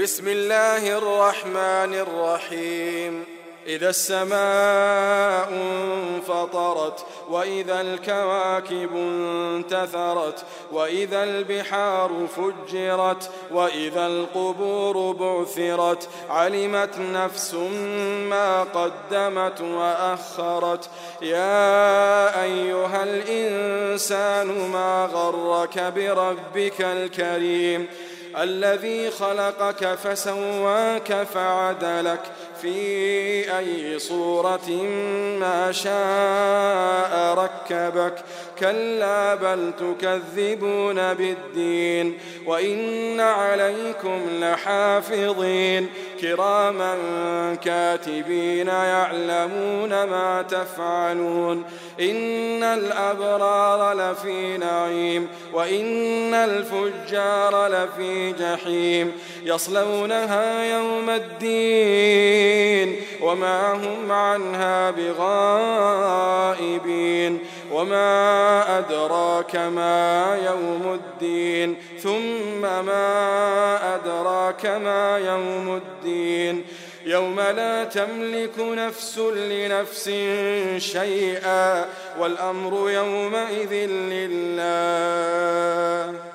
بسم الله الرحمن الرحيم. إذا السماء انفطرت وإذا الكواكب انتثرت وإذا البحار فجرت وإذا القبور بعثرت علمت نفس ما قدمت وأخرت. يا أيها الإنسان ما غرك بربك الكريم الذي خلقك فسواك فعدلك في أي صورة ما شاء ركبك. كلا بل تكذبون بالدين وإن عليكم لحافظين كراما كاتبين يعلمون ما تفعلون. إن الأبرار لفي نعيم وإن الفجار لفي جحيم يصلونها يوم الدين وما هم عنها بغائبين. وما أدراك ما يوم الدين ثم ما أدراك ما يوم الدين يوم لا تملك نفس لنفس شيئا والأمر يومئذ لله.